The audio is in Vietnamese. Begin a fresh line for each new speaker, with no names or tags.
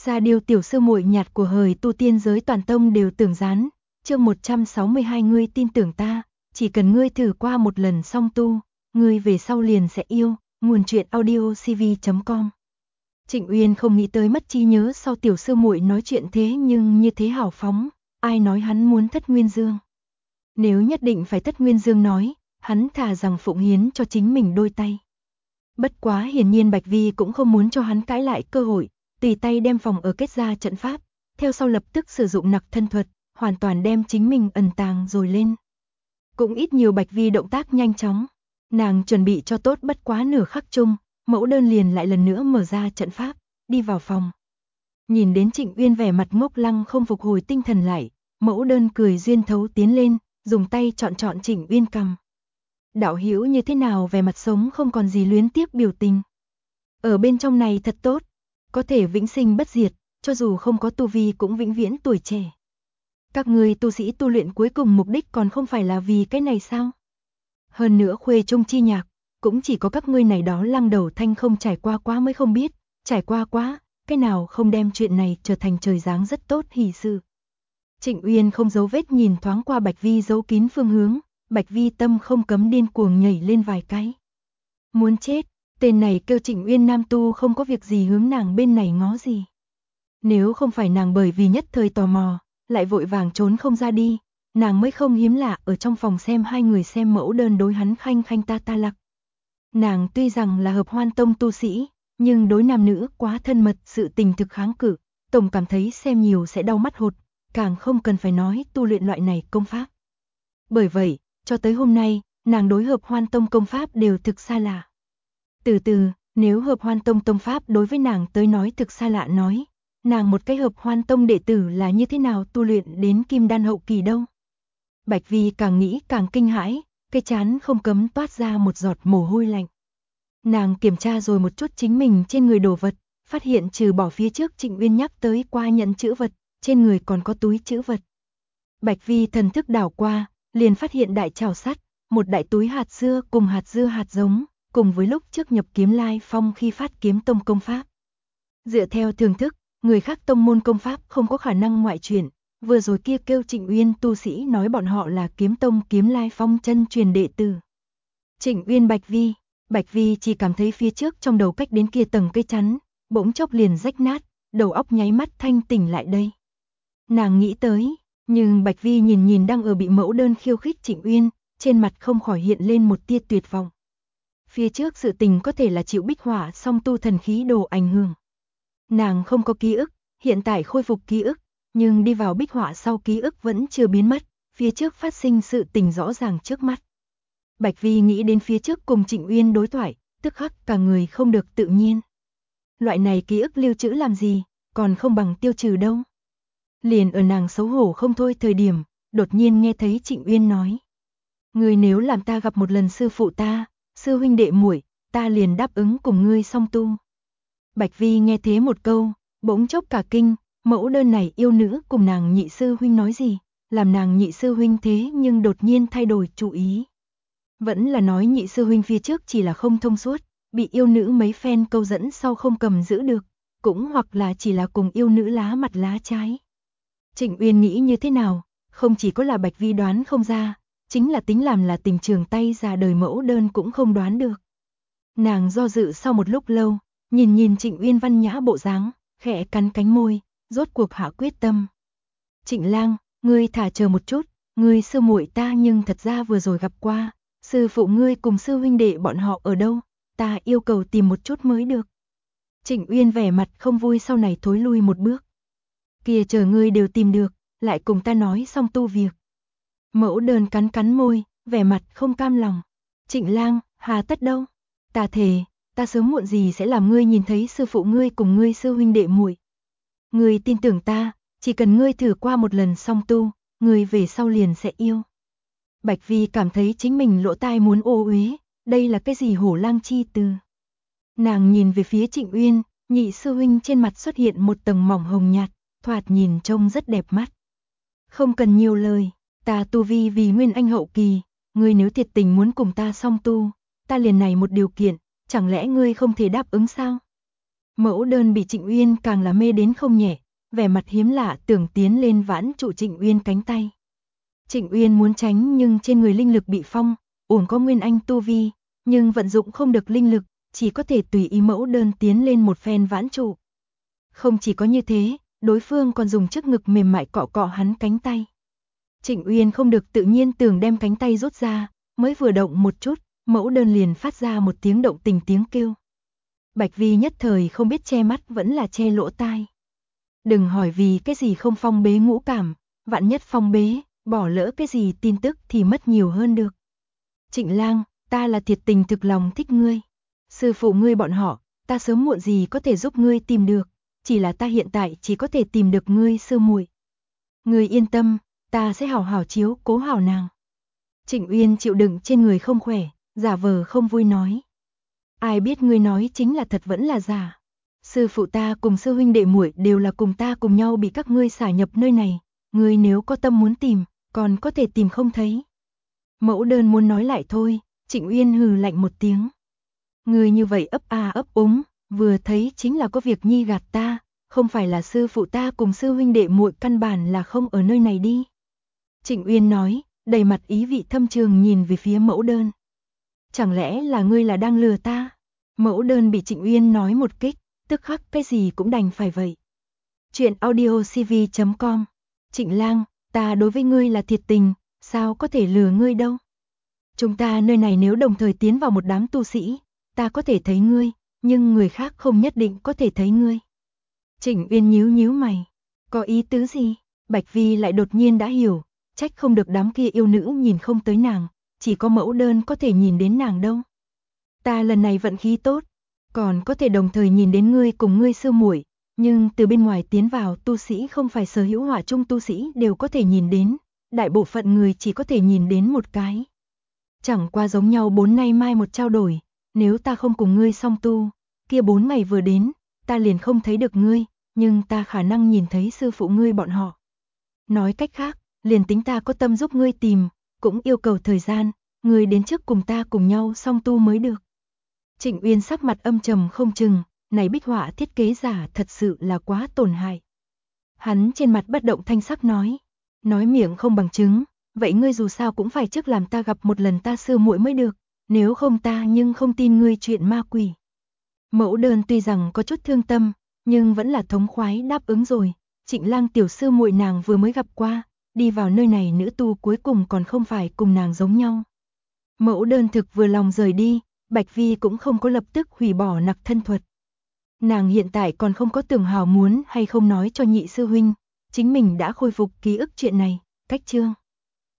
Sa Điêu tiểu sư muội nhạt của hời tu tiên giới toàn tông đều tưởng gián, chương 162 ngươi tin tưởng ta, chỉ cần ngươi thử qua một lần song tu, ngươi về sau liền sẽ yêu, nguồn truyện audio cv.com. Trịnh Uyên không nghĩ tới mất trí nhớ sau tiểu sư muội nói chuyện thế nhưng như thế hào phóng, ai nói hắn muốn thất nguyên dương. Nếu nhất định phải thất nguyên dương nói, hắn thà rằng phụng hiến cho chính mình đôi tay. Bất quá hiển nhiên Bạch Vi cũng không muốn cho hắn cãi lại cơ hội, tùy tay đem phòng ở kết ra trận pháp, theo sau lập tức sử dụng nặc thân thuật, hoàn toàn đem chính mình ẩn tàng rồi lên. Cũng ít nhiều Bạch Vi động tác nhanh chóng, nàng chuẩn bị cho tốt bất quá nửa khắc chung, mẫu đơn liền lại lần nữa mở ra trận pháp, đi vào phòng. Nhìn đến Trịnh Uyên vẻ mặt ngốc lăng không phục hồi tinh thần lại, mẫu đơn cười duyên thấu tiến lên, dùng tay chọn Trịnh Uyên cằm. Đạo hữu như thế nào vẻ mặt sống không còn gì luyến tiếc biểu tình. Ở bên trong này thật tốt, có thể vĩnh sinh bất diệt, cho dù không có tu vi cũng vĩnh viễn tuổi trẻ. Các người tu sĩ tu luyện cuối cùng mục đích còn không phải là vì cái này sao? Hơn nữa khuê trung chi nhạc, cũng chỉ có các ngươi này đó lăng đầu thanh không trải qua quá mới không biết, trải qua quá, cái nào không đem chuyện này trở thành trời giáng rất tốt hỷ sự. Trịnh Uyên không giấu vết nhìn thoáng qua Bạch Vi giấu kín phương hướng, Bạch Vi tâm không cấm điên cuồng nhảy lên vài cái. Muốn chết, tên này kêu Trịnh Uyên nam tu không có việc gì hướng nàng bên này ngó gì. Nếu không phải nàng bởi vì nhất thời tò mò, lại vội vàng trốn không ra đi, nàng mới không hiếm lạ ở trong phòng xem hai người xem mẫu đơn đối hắn khanh khanh ta lặc. Nàng tuy rằng là hợp hoan tông tu sĩ, nhưng đối nam nữ quá thân mật sự tình thực kháng cự, tổng cảm thấy xem nhiều sẽ đau mắt hột, càng không cần phải nói tu luyện loại này công pháp. Bởi vậy, cho tới hôm nay, nàng đối hợp hoan tông công pháp đều thực xa lạ. Từ từ, nếu hợp hoan tông tông pháp đối với nàng tới nói thực xa lạ nói, nàng một cái hợp hoan tông đệ tử là như thế nào tu luyện đến kim đan hậu kỳ đâu. Bạch Vi càng nghĩ càng kinh hãi, cái trán không cấm toát ra một giọt mồ hôi lạnh. Nàng kiểm tra rồi một chút chính mình trên người đồ vật, phát hiện trừ bỏ phía trước Trịnh Uyên nhắc tới qua nhận chữ vật, trên người còn có túi chữ vật. Bạch Vi thần thức đảo qua, liền phát hiện đại trảo sắt, một đại túi hạt dưa cùng hạt dưa hạt giống, cùng với lúc trước nhập kiếm lai phong khi phát kiếm tông công pháp. Dựa theo thường thức, người khác tông môn công pháp không có khả năng ngoại truyền, vừa rồi kia kêu Trịnh Uyên tu sĩ nói bọn họ là kiếm tông kiếm lai phong chân truyền đệ tử. Trịnh Uyên Bạch Vi chỉ cảm thấy phía trước trong đầu cách đến kia tầng cây chắn, bỗng chốc liền rách nát, đầu óc nháy mắt thanh tỉnh lại đây. Nàng nghĩ tới, nhưng Bạch Vi nhìn đang ở bị mẫu đơn khiêu khích Trịnh Uyên, trên mặt không khỏi hiện lên một tia tuyệt vọng. Phía trước sự tình có thể là chịu bích hỏa song tu thần khí đồ ảnh hưởng. Nàng không có ký ức, hiện tại khôi phục ký ức, nhưng đi vào bích hỏa sau ký ức vẫn chưa biến mất, phía trước phát sinh sự tình rõ ràng trước mắt. Bạch Vi nghĩ đến phía trước cùng Trịnh Uyên đối thoại, tức khắc cả người không được tự nhiên. Loại này ký ức lưu trữ làm gì, còn không bằng tiêu trừ đâu. Liền ở nàng xấu hổ không thôi thời điểm, đột nhiên nghe thấy Trịnh Uyên nói. Ngươi nếu làm ta gặp một lần sư phụ ta, sư huynh đệ muội, ta liền đáp ứng cùng ngươi song tu. Bạch Vi nghe thế một câu, bỗng chốc cả kinh, mẫu đơn này yêu nữ cùng nàng nhị sư huynh nói gì, làm nàng nhị sư huynh thế nhưng đột nhiên thay đổi chủ ý. Vẫn là nói nhị sư huynh phía trước chỉ là không thông suốt, bị yêu nữ mấy phen câu dẫn sau không cầm giữ được, cũng hoặc là chỉ là cùng yêu nữ lá mặt lá trái. Trịnh Uyên nghĩ như thế nào, không chỉ có là Bạch Vi đoán không ra, chính là tính làm là tình trường tay già đời mẫu đơn cũng không đoán được. Nàng do dự sau một lúc lâu, nhìn Trịnh Uyên văn nhã bộ dáng, khẽ cắn cánh môi, rốt cuộc hạ quyết tâm. Trịnh lang, ngươi thả chờ một chút, ngươi sư muội ta nhưng thật ra vừa rồi gặp qua, sư phụ ngươi cùng sư huynh đệ bọn họ ở đâu, ta yêu cầu tìm một chút mới được. Trịnh Uyên vẻ mặt không vui sau này thối lui một bước. Kìa chờ ngươi đều tìm được, lại cùng ta nói xong tu việc. Mẫu đơn cắn môi, vẻ mặt không cam lòng. Trịnh lang, hà tất đâu, ta thề, ta sớm muộn gì sẽ làm ngươi nhìn thấy sư phụ ngươi cùng ngươi sư huynh đệ muội. Ngươi tin tưởng ta, chỉ cần ngươi thử qua một lần song tu, ngươi về sau liền sẽ yêu. Bạch Vi cảm thấy chính mình lỗ tai muốn ô uế, đây là cái gì hổ lang chi từ. Nàng nhìn về phía Trịnh Uyên, nhị sư huynh trên mặt xuất hiện một tầng mỏng hồng nhạt, thoạt nhìn trông rất đẹp mắt. Không cần nhiều lời, ta tu vi vì nguyên anh hậu kỳ, ngươi nếu thiệt tình muốn cùng ta song tu, ta liền này một điều kiện, chẳng lẽ ngươi không thể đáp ứng sao? Mẫu đơn bị Trịnh Uyên càng là mê đến không nhẹ, vẻ mặt hiếm lạ tưởng tiến lên vãn trụ Trịnh Uyên cánh tay. Trịnh Uyên muốn tránh nhưng trên người linh lực bị phong, uổng có nguyên anh tu vi, nhưng vận dụng không được linh lực, chỉ có thể tùy ý mẫu đơn tiến lên một phen vãn trụ. Không chỉ có như thế, đối phương còn dùng chiếc ngực mềm mại cọ cọ hắn cánh tay. Trịnh Uyên không được tự nhiên tưởng đem cánh tay rút ra, mới vừa động một chút, mẫu đơn liền phát ra một tiếng động tình tiếng kêu. Bạch Vi nhất thời không biết che mắt vẫn là che lỗ tai. Đừng hỏi vì cái gì không phong bế ngũ cảm, vạn nhất phong bế, bỏ lỡ cái gì tin tức thì mất nhiều hơn được. Trịnh Lang, ta là thiệt tình thực lòng thích ngươi. Sư phụ ngươi bọn họ, ta sớm muộn gì có thể giúp ngươi tìm được, chỉ là ta hiện tại chỉ có thể tìm được ngươi sư muội. Ngươi yên tâm, ta sẽ hảo hảo chiếu cố hảo nàng. Trịnh Uyên chịu đựng trên người không khỏe, giả vờ không vui nói. Ai biết ngươi nói chính là thật vẫn là giả. Sư phụ ta cùng sư huynh đệ muội đều là cùng ta cùng nhau bị các ngươi xả nhập nơi này, ngươi nếu có tâm muốn tìm, còn có thể tìm không thấy. Mẫu đơn muốn nói lại thôi, Trịnh Uyên hừ lạnh một tiếng. Ngươi như vậy ấp a ấp úng, vừa thấy chính là có việc nhi gạt ta, không phải là sư phụ ta cùng sư huynh đệ muội căn bản là không ở nơi này đi. Trịnh Uyên nói, đầy mặt ý vị thâm trường nhìn về phía mẫu đơn. Chẳng lẽ là ngươi là đang lừa ta? Mẫu đơn bị Trịnh Uyên nói một kích, tức khắc cái gì cũng đành phải vậy. Chuyện audiocv.com. Trịnh Lang, ta đối với ngươi là thiệt tình, sao có thể lừa ngươi đâu? Chúng ta nơi này nếu đồng thời tiến vào một đám tu sĩ, ta có thể thấy ngươi, nhưng người khác không nhất định có thể thấy ngươi. Trịnh Uyên nhíu nhíu mày, có ý tứ gì? Bạch Vi lại đột nhiên đã hiểu, trách không được đám kia yêu nữ nhìn không tới nàng, chỉ có mẫu đơn có thể nhìn đến nàng đâu. Ta lần này vận khí tốt, còn có thể đồng thời nhìn đến ngươi cùng ngươi sư muội, nhưng từ bên ngoài tiến vào tu sĩ không phải sở hữu hỏa chung tu sĩ đều có thể nhìn đến, đại bộ phận người chỉ có thể nhìn đến một cái. Chẳng qua giống nhau 4 nay mai một trao đổi, nếu ta không cùng ngươi song tu, kia 4 ngày vừa đến, ta liền không thấy được ngươi, nhưng ta khả năng nhìn thấy sư phụ ngươi bọn họ. Nói cách khác, liền tính ta có tâm giúp ngươi tìm, cũng yêu cầu thời gian, ngươi đến trước cùng ta cùng nhau song tu mới được. Trịnh Uyên sắc mặt âm trầm không chừng, này bích họa thiết kế giả thật sự là quá tổn hại. Hắn trên mặt bất động thanh sắc nói miệng không bằng chứng, vậy ngươi dù sao cũng phải trước làm ta gặp một lần ta sư muội mới được, nếu không ta nhưng không tin ngươi chuyện ma quỷ. Mẫu đơn tuy rằng có chút thương tâm, nhưng vẫn là thống khoái đáp ứng rồi, Trịnh Lang tiểu sư muội nàng vừa mới gặp qua, đi vào nơi này nữ tu cuối cùng còn không phải cùng nàng giống nhau. Mẫu đơn thực vừa lòng rời đi, Bạch Vi cũng không có lập tức hủy bỏ nặc thân thuật. Nàng hiện tại còn không có tưởng hào muốn hay không nói cho nhị sư huynh, chính mình đã khôi phục ký ức chuyện này, cách chương.